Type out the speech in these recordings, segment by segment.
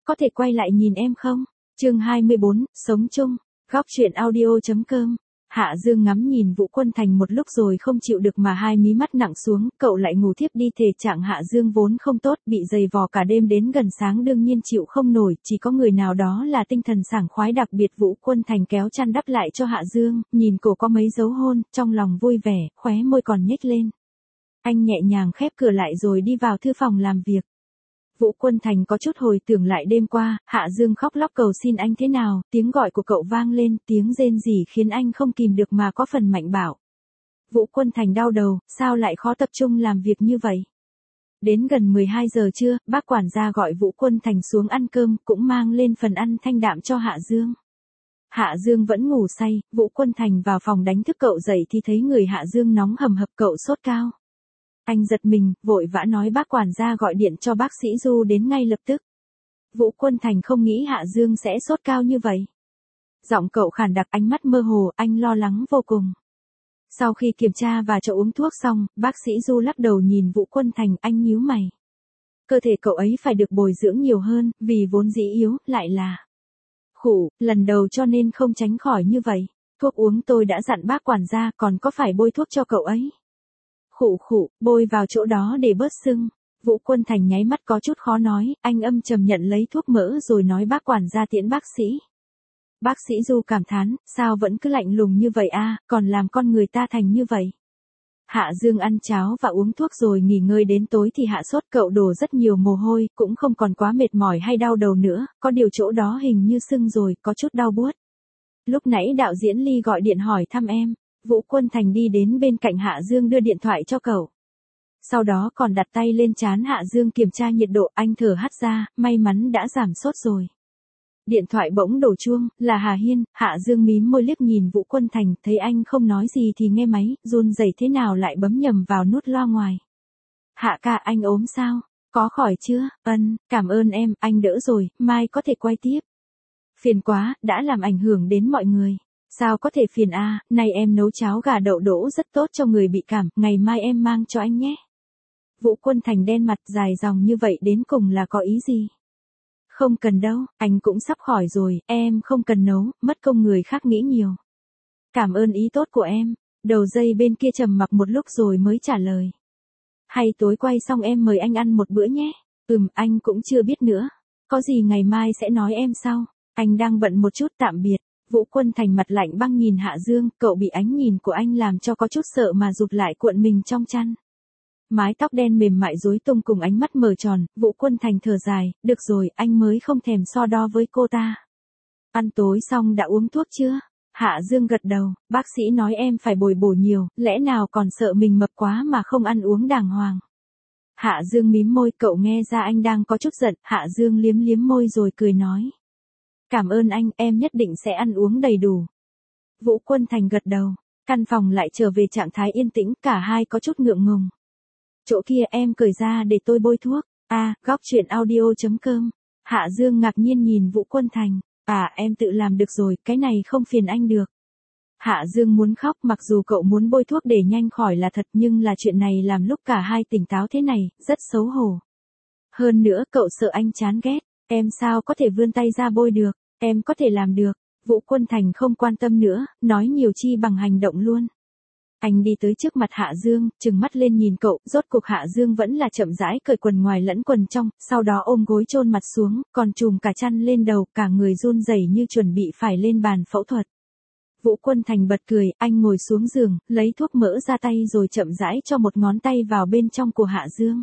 có thể quay lại nhìn em không? Chương 24, sống chung. Góc truyện audio.com. Hạ Dương ngắm nhìn Vũ Quân Thành một lúc rồi không chịu được mà hai mí mắt nặng xuống, cậu lại ngủ thiếp đi. Thể trạng Hạ Dương vốn không tốt, bị giày vò cả đêm đến gần sáng đương nhiên chịu không nổi, chỉ có người nào đó là tinh thần sảng khoái đặc biệt. Vũ Quân Thành kéo chăn đắp lại cho Hạ Dương, nhìn cổ có mấy dấu hôn, trong lòng vui vẻ, khóe môi còn nhếch lên. Anh nhẹ nhàng khép cửa lại rồi đi vào thư phòng làm việc. Vũ Quân Thành có chút hồi tưởng lại đêm qua, Hạ Dương khóc lóc cầu xin anh thế nào, tiếng gọi của cậu vang lên, tiếng rên rỉ khiến anh không kìm được mà có phần mạnh bạo. Vũ Quân Thành đau đầu, sao lại khó tập trung làm việc như vậy? Đến gần 12 giờ trưa, bác quản gia gọi Vũ Quân Thành xuống ăn cơm, cũng mang lên phần ăn thanh đạm cho Hạ Dương. Hạ Dương vẫn ngủ say, Vũ Quân Thành vào phòng đánh thức cậu dậy thì thấy người Hạ Dương nóng hầm hập, cậu sốt cao. Anh giật mình, vội vã nói bác quản gia gọi điện cho bác sĩ Du đến ngay lập tức. Vũ Quân Thành không nghĩ Hạ Dương sẽ sốt cao như vậy. Giọng cậu khàn đặc, ánh mắt mơ hồ, anh lo lắng vô cùng. Sau khi kiểm tra và cho uống thuốc xong, bác sĩ Du lắc đầu nhìn Vũ Quân Thành, anh nhíu mày. Cơ thể cậu ấy phải được bồi dưỡng nhiều hơn, vì vốn dĩ yếu, lại là khủ, lần đầu cho nên không tránh khỏi như vậy. Thuốc uống tôi đã dặn bác quản gia, còn có phải bôi thuốc cho cậu ấy. Khụ, bôi vào chỗ đó để bớt sưng. Vũ Quân Thành nháy mắt có chút khó nói, anh âm trầm nhận lấy thuốc mỡ rồi nói bác quản gia tiễn bác sĩ. Bác sĩ Du cảm thán, sao vẫn cứ lạnh lùng như vậy a, còn làm con người ta thành như vậy. Hạ Dương ăn cháo và uống thuốc rồi nghỉ ngơi đến tối thì hạ sốt, cậu đổ rất nhiều mồ hôi, cũng không còn quá mệt mỏi hay đau đầu nữa, có điều chỗ đó hình như sưng rồi, có chút đau buốt. Lúc nãy đạo diễn Ly gọi điện hỏi thăm em. Vũ Quân Thành đi đến bên cạnh Hạ Dương đưa điện thoại cho cậu. Sau đó còn đặt tay lên trán Hạ Dương kiểm tra nhiệt độ, anh thở hắt ra, may mắn đã giảm sốt rồi. Điện thoại bỗng đổ chuông, là Hà Hiên. Hạ Dương mím môi liếc nhìn Vũ Quân Thành, thấy anh không nói gì thì nghe máy, run rẩy thế nào lại bấm nhầm vào nút loa ngoài. Hạ ca, anh ốm sao? Có khỏi chưa? Cảm ơn em, anh đỡ rồi, mai có thể quay tiếp. Phiền quá, đã làm ảnh hưởng đến mọi người. Sao có thể phiền a, nay em nấu cháo gà đậu đỗ rất tốt cho người bị cảm, ngày mai em mang cho anh nhé. Vũ Quân Thành đen mặt dài dòng như vậy đến cùng là có ý gì? Không cần đâu, anh cũng sắp khỏi rồi, em không cần nấu, mất công người khác nghĩ nhiều. Cảm ơn ý tốt của em. Đầu dây bên kia trầm mặc một lúc rồi mới trả lời. Hay tối quay xong em mời anh ăn một bữa nhé. Anh cũng chưa biết nữa. Có gì ngày mai sẽ nói em sau. Anh đang bận một chút, tạm biệt. Vũ Quân Thành mặt lạnh băng nhìn Hạ Dương, cậu bị ánh nhìn của anh làm cho có chút sợ mà rụt lại cuộn mình trong chăn. Mái tóc đen mềm mại rối tung cùng ánh mắt mở tròn, Vũ Quân Thành thở dài, được rồi, anh mới không thèm so đo với cô ta. Ăn tối xong đã uống thuốc chưa? Hạ Dương gật đầu, bác sĩ nói em phải bồi bổ nhiều, lẽ nào còn sợ mình mập quá mà không ăn uống đàng hoàng. Hạ Dương mím môi, cậu nghe ra anh đang có chút giận, Hạ Dương liếm liếm môi rồi cười nói. Cảm ơn anh, em nhất định sẽ ăn uống đầy đủ. Vũ Quân Thành gật đầu, căn phòng lại trở về trạng thái yên tĩnh, cả hai có chút ngượng ngùng. Chỗ kia em cởi ra để tôi bôi thuốc. Góc truyện audio.com. Hạ Dương ngạc nhiên nhìn Vũ Quân Thành. Em tự làm được rồi, cái này không phiền anh được. Hạ Dương muốn khóc, mặc dù cậu muốn bôi thuốc để nhanh khỏi là thật, nhưng là chuyện này làm lúc cả hai tỉnh táo thế này, rất xấu hổ. Hơn nữa cậu sợ anh chán ghét. Em sao có thể vươn tay ra bôi được, em có thể làm được. Vũ Quân Thành không quan tâm nữa, nói nhiều chi bằng hành động luôn. Anh đi tới trước mặt Hạ Dương, trừng mắt lên nhìn cậu, rốt cuộc Hạ Dương vẫn là chậm rãi cởi quần ngoài lẫn quần trong, sau đó ôm gối chôn mặt xuống, còn trùm cả chăn lên đầu, cả người run rẩy như chuẩn bị phải lên bàn phẫu thuật. Vũ Quân Thành bật cười, anh ngồi xuống giường, lấy thuốc mỡ ra tay rồi chậm rãi cho một ngón tay vào bên trong của Hạ Dương.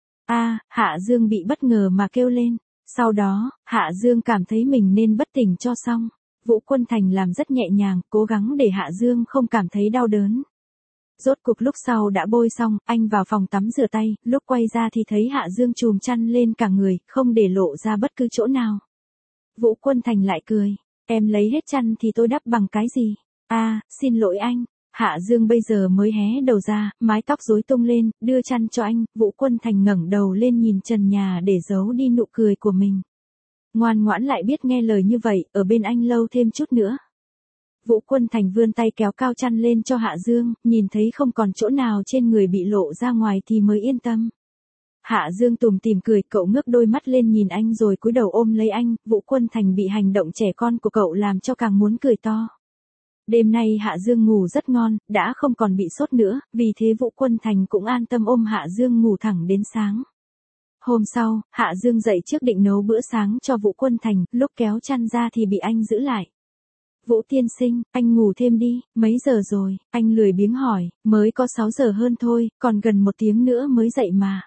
Hạ Dương bị bất ngờ mà kêu lên. Sau đó, Hạ Dương cảm thấy mình nên bất tỉnh cho xong. Vũ Quân Thành làm rất nhẹ nhàng, cố gắng để Hạ Dương không cảm thấy đau đớn. Rốt cuộc lúc sau đã bôi xong, anh vào phòng tắm rửa tay, lúc quay ra thì thấy Hạ Dương trùm chăn lên cả người, không để lộ ra bất cứ chỗ nào. Vũ Quân Thành lại cười, em lấy hết chăn thì tôi đắp bằng cái gì? Xin lỗi anh. Hạ Dương bây giờ mới hé đầu ra, mái tóc rối tung lên, đưa chăn cho anh. Vũ Quân Thành ngẩng đầu lên nhìn trần nhà để giấu đi nụ cười của mình. Ngoan ngoãn lại biết nghe lời như vậy, ở bên anh lâu thêm chút nữa. Vũ Quân Thành vươn tay kéo cao chăn lên cho Hạ Dương, nhìn thấy không còn chỗ nào trên người bị lộ ra ngoài thì mới yên tâm. Hạ Dương tủm tỉm cười, cậu ngước đôi mắt lên nhìn anh rồi cúi đầu ôm lấy anh, Vũ Quân Thành bị hành động trẻ con của cậu làm cho càng muốn cười to. Đêm nay Hạ Dương ngủ rất ngon, đã không còn bị sốt nữa, vì thế Vũ Quân Thành cũng an tâm ôm Hạ Dương ngủ thẳng đến sáng. Hôm sau, Hạ Dương dậy trước định nấu bữa sáng cho Vũ Quân Thành, lúc kéo chăn ra thì bị anh giữ lại. Vũ tiên sinh, anh ngủ thêm đi, mấy giờ rồi, anh lười biếng hỏi, mới có 6 giờ hơn thôi, còn gần 1 tiếng nữa mới dậy mà.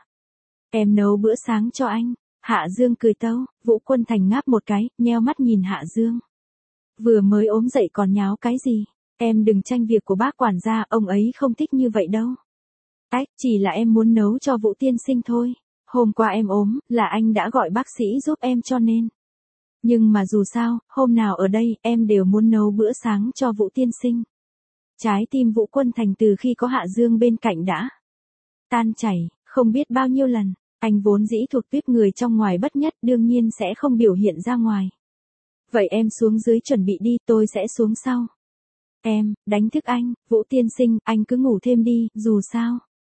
Em nấu bữa sáng cho anh. Hạ Dương cười tâu, Vũ Quân Thành ngáp một cái, nheo mắt nhìn Hạ Dương. Vừa mới ốm dậy còn nháo cái gì? Em đừng tranh việc của bác quản gia, ông ấy không thích như vậy đâu. Ách, chỉ là em muốn nấu cho Vũ tiên sinh thôi. Hôm qua em ốm, là anh đã gọi bác sĩ giúp em cho nên. Nhưng mà dù sao, hôm nào ở đây, em đều muốn nấu bữa sáng cho Vũ tiên sinh. Trái tim Vũ Quân Thành từ khi có Hạ Dương bên cạnh đã tan chảy, không biết bao nhiêu lần. Anh vốn dĩ thuộc tuýp người trong ngoài bất nhất, đương nhiên sẽ không biểu hiện ra ngoài. Vậy em xuống dưới chuẩn bị đi, tôi sẽ xuống sau. Em, đánh thức anh, Vũ tiên sinh, anh cứ ngủ thêm đi, dù sao.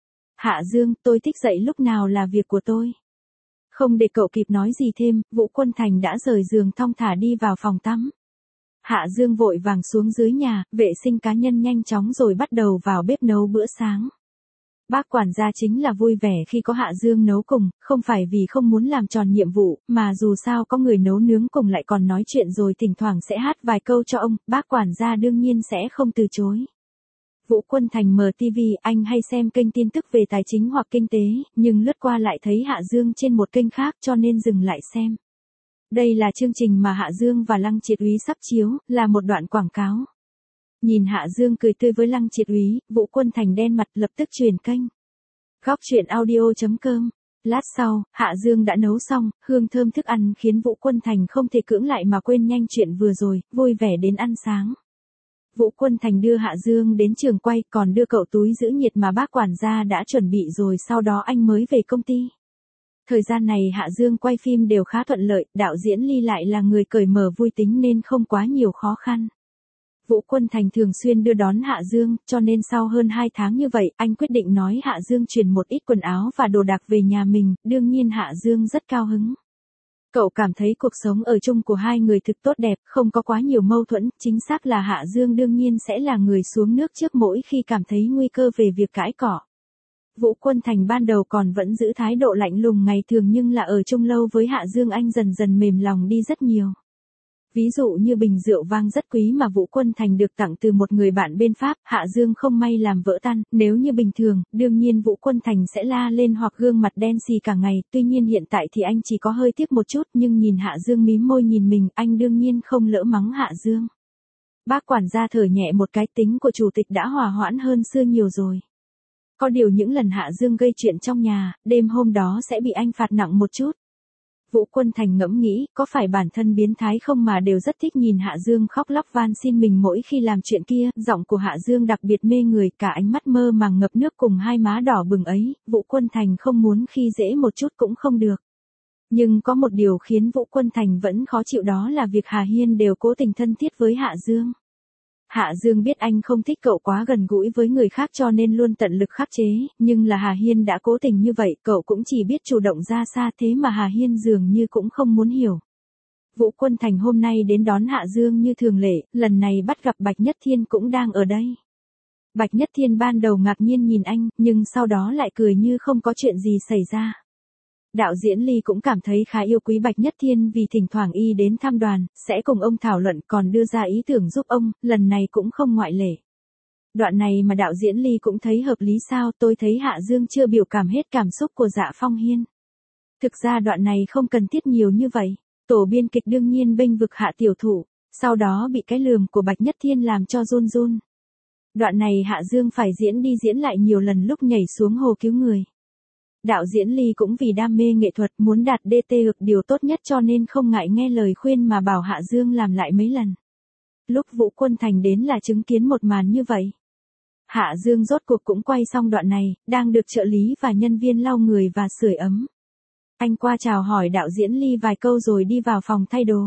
Hạ Dương, tôi thích dậy lúc nào là việc của tôi. Không để cậu kịp nói gì thêm, Vũ Quân Thành đã rời giường thong thả đi vào phòng tắm. Hạ Dương vội vàng xuống dưới nhà, vệ sinh cá nhân nhanh chóng rồi bắt đầu vào bếp nấu bữa sáng. Bác quản gia chính là vui vẻ khi có Hạ Dương nấu cùng, không phải vì không muốn làm tròn nhiệm vụ, mà dù sao có người nấu nướng cùng lại còn nói chuyện rồi thỉnh thoảng sẽ hát vài câu cho ông, bác quản gia đương nhiên sẽ không từ chối. Vũ Quân Thành mở TV, anh hay xem kênh tin tức về tài chính hoặc kinh tế, nhưng lướt qua lại thấy Hạ Dương trên một kênh khác cho nên dừng lại xem. Đây là chương trình mà Hạ Dương và Lăng Triệt Úy sắp chiếu, là một đoạn quảng cáo. Nhìn Hạ Dương cười tươi với Lăng Triệt Úy, Vũ Quân Thành đen mặt lập tức chuyển kênh. Góc truyện audio.com. Lát sau, Hạ Dương đã nấu xong, hương thơm thức ăn khiến Vũ Quân Thành không thể cưỡng lại mà quên nhanh chuyện vừa rồi, vui vẻ đến ăn sáng. Vũ Quân Thành đưa Hạ Dương đến trường quay, còn đưa cậu túi giữ nhiệt mà bác quản gia đã chuẩn bị rồi sau đó anh mới về công ty. Thời gian này Hạ Dương quay phim đều khá thuận lợi, đạo diễn Ly lại là người cởi mở vui tính nên không quá nhiều khó khăn. Vũ Quân Thành thường xuyên đưa đón Hạ Dương, cho nên sau hơn 2 tháng như vậy, anh quyết định nói Hạ Dương chuyển một ít quần áo và đồ đạc về nhà mình, đương nhiên Hạ Dương rất cao hứng. Cậu cảm thấy cuộc sống ở chung của hai người thực tốt đẹp, không có quá nhiều mâu thuẫn, chính xác là Hạ Dương đương nhiên sẽ là người xuống nước trước mỗi khi cảm thấy nguy cơ về việc cãi cọ. Vũ Quân Thành ban đầu còn vẫn giữ thái độ lạnh lùng ngày thường nhưng là ở chung lâu với Hạ Dương anh dần dần mềm lòng đi rất nhiều. Ví dụ như bình rượu vang rất quý mà Vũ Quân Thành được tặng từ một người bạn bên Pháp, Hạ Dương không may làm vỡ tan, nếu như bình thường, đương nhiên Vũ Quân Thành sẽ la lên hoặc gương mặt đen xì cả ngày, tuy nhiên hiện tại thì anh chỉ có hơi tiếc một chút nhưng nhìn Hạ Dương mím môi nhìn mình, anh đương nhiên không lỡ mắng Hạ Dương. Bác quản gia thở nhẹ một cái, tính của chủ tịch đã hòa hoãn hơn xưa nhiều rồi. Có điều những lần Hạ Dương gây chuyện trong nhà, đêm hôm đó sẽ bị anh phạt nặng một chút. Vũ Quân Thành ngẫm nghĩ, có phải bản thân biến thái không mà đều rất thích nhìn Hạ Dương khóc lóc van xin mình mỗi khi làm chuyện kia, giọng của Hạ Dương đặc biệt mê người, cả ánh mắt mơ màng ngập nước cùng hai má đỏ bừng ấy, Vũ Quân Thành không muốn khi dễ một chút cũng không được. Nhưng có một điều khiến Vũ Quân Thành vẫn khó chịu đó là việc Hà Hiên đều cố tình thân thiết với Hạ Dương. Hạ Dương biết anh không thích cậu quá gần gũi với người khác cho nên luôn tận lực khắc chế, nhưng là Hà Hiên đã cố tình như vậy, cậu cũng chỉ biết chủ động ra xa thế mà Hà Hiên dường như cũng không muốn hiểu. Vũ Quân Thành hôm nay đến đón Hạ Dương như thường lệ, lần này bắt gặp Bạch Nhất Thiên cũng đang ở đây. Bạch Nhất Thiên ban đầu ngạc nhiên nhìn anh, nhưng sau đó lại cười như không có chuyện gì xảy ra. Đạo diễn Ly cũng cảm thấy khá yêu quý Bạch Nhất Thiên vì thỉnh thoảng y đến thăm đoàn, sẽ cùng ông thảo luận còn đưa ra ý tưởng giúp ông, lần này cũng không ngoại lệ. Đoạn này mà đạo diễn Ly cũng thấy hợp lý sao, tôi thấy Hạ Dương chưa biểu cảm hết cảm xúc của Dạ Phong Hiên. Thực ra đoạn này không cần thiết nhiều như vậy, tổ biên kịch đương nhiên bênh vực Hạ tiểu thủ, sau đó bị cái lườm của Bạch Nhất Thiên làm cho run run. Đoạn này Hạ Dương phải diễn đi diễn lại nhiều lần lúc nhảy xuống hồ cứu người. Đạo diễn Ly cũng vì đam mê nghệ thuật muốn đạt DT ực điều tốt nhất cho nên không ngại nghe lời khuyên mà bảo Hạ Dương làm lại mấy lần. Lúc Vũ Quân Thành đến là chứng kiến một màn như vậy. Hạ Dương rốt cuộc cũng quay xong đoạn này, đang được trợ lý và nhân viên lau người và sưởi ấm. Anh qua chào hỏi đạo diễn Ly vài câu rồi đi vào phòng thay đồ.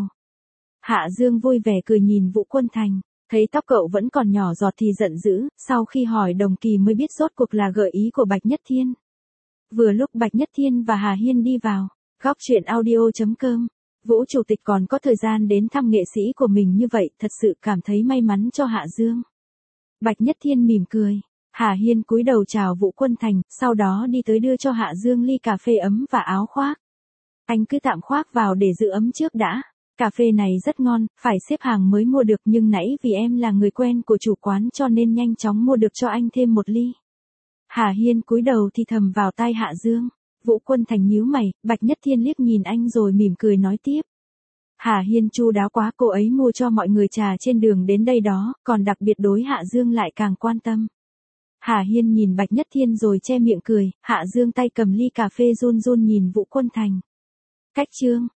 Hạ Dương vui vẻ cười nhìn Vũ Quân Thành, thấy tóc cậu vẫn còn nhỏ giọt thì giận dữ, sau khi hỏi đồng kỳ mới biết rốt cuộc là gợi ý của Bạch Nhất Thiên. Vừa lúc Bạch Nhất Thiên và Hà Hiên đi vào, góc chuyện audio.com. Vũ chủ tịch còn có thời gian đến thăm nghệ sĩ của mình như vậy, thật sự cảm thấy may mắn cho Hạ Dương. Bạch Nhất Thiên mỉm cười, Hà Hiên cúi đầu chào Vũ Quân Thành, sau đó đi tới đưa cho Hạ Dương ly cà phê ấm và áo khoác. Anh cứ tạm khoác vào để giữ ấm trước đã. Cà phê này rất ngon, phải xếp hàng mới mua được nhưng nãy vì em là người quen của chủ quán cho nên nhanh chóng mua được cho anh thêm một ly. Hà Hiên cúi đầu thì thầm vào tai Hạ Dương. Vũ Quân Thành nhíu mày, Bạch Nhất Thiên liếc nhìn anh rồi mỉm cười nói tiếp. Hà Hiên chu đáo quá, cô ấy mua cho mọi người trà trên đường đến đây đó, còn đặc biệt đối Hạ Dương lại càng quan tâm. Hà Hiên nhìn Bạch Nhất Thiên rồi che miệng cười, Hạ Dương tay cầm ly cà phê run run nhìn Vũ Quân Thành. Cách chương